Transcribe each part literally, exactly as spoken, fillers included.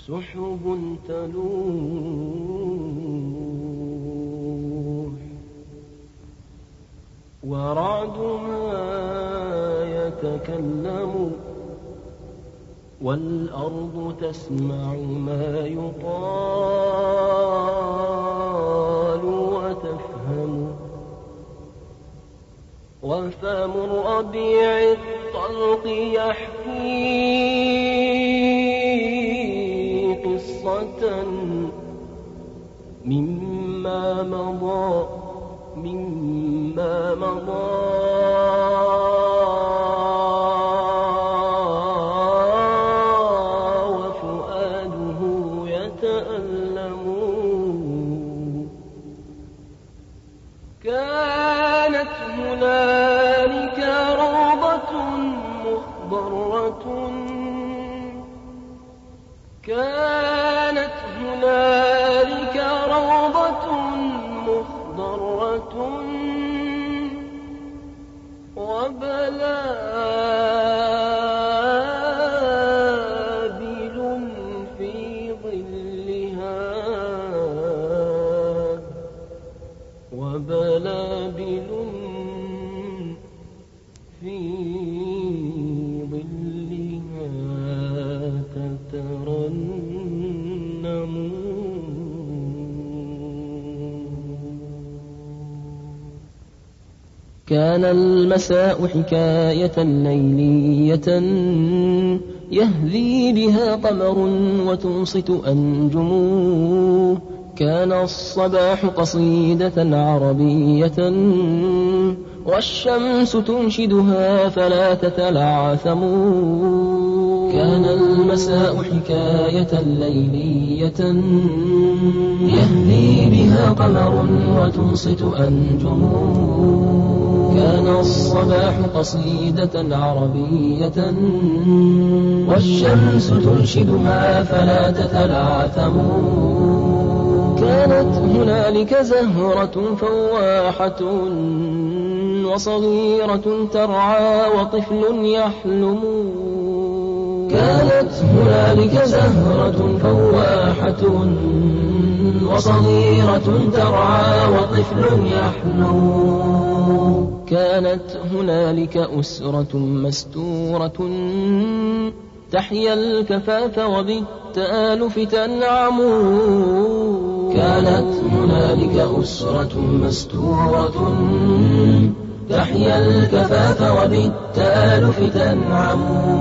سحب تلوح ورعدها يتكلم والأرض تسمع ما يقال وتفهم وفم الربيع الطلق يحكي قصة مما مضى مما مضى وفؤاده يتألم. كانت هنالك روضة مخضرة كانت هنالك روضة مخضرة وبلابل في ظلها وبلابل في ظلها تترنم. كان المساء حكاية ليلية يهذي بها قمر وتنصت أنجم. كان الصباح قصيدة عربية والشمس تنشدها فلا تتلعثم. كان المساء حكاية ليلية يهذي بها قمر وتنصت أنجم. كان الصباح قصيدة عربية والشمس تنشدها فلا تتلعثم. كانت هنالك زهرة فواحة وصغيرة ترعى وطفل يحلم. كانت هنالك زهرة فواحة وصغيرة ترعى وطفل يحلم. كانت هنالك أسرة مستورة تحيا الكفاف وبالتآلف تنعم. كانت هنالك أسرة مستورة تحيا الكفاف وبالتآلف تنعم.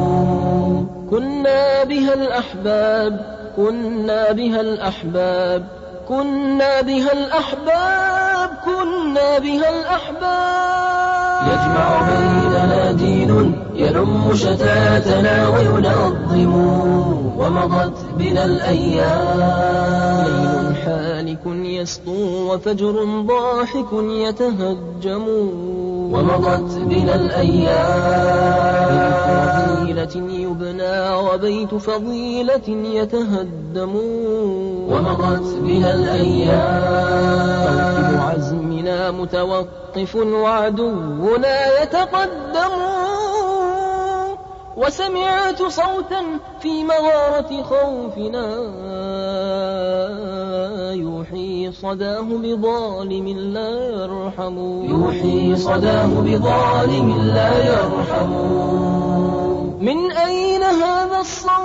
كنا بها الأحباب كنا بها الأحباب كنا بها الأحباب كنا بها الأحباب. يجمع بيننا دين يلم شتاتنا وينظم. ومضت بنا الأيام ليل حالك يسطو وفجر ضاحك يتهجم. ومضت بنا الأيام فضيلة يبنى وبيت فضيلة يتهدم. ومضت بنا الأيام موكب عزمنا متوقف وعدونا يتقدم. وسمعت صوتا في مغارة خوفنا يوحي صداه بظالم لا يرحم. يوحي صداه بظالم لا يرحم. من أين هذا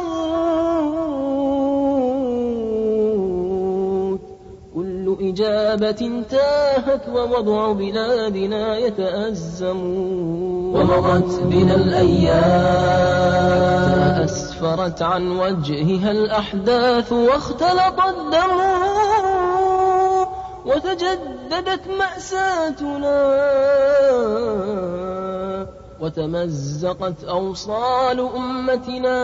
الصوت؟ كل إجابة تاهت ووضع بلادنا يتأزم. ومضت بنا الأيام أسفرت عن وجهها الأحداث واختلط الدم. وتجددت مأساتنا وتمزقت أوصال أمتنا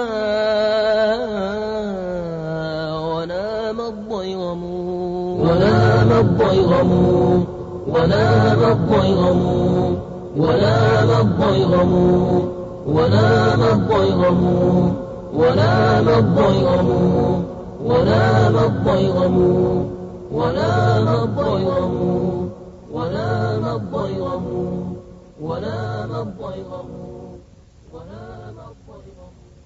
ونام الضيغم ونام الضيغم ونام الضيغم ونام الضيغم ونام الضيغم ونام الضيغم ونام الضيغم ونام الضيغم ونام الضيغم ونام الضيغم ونام الضيغم.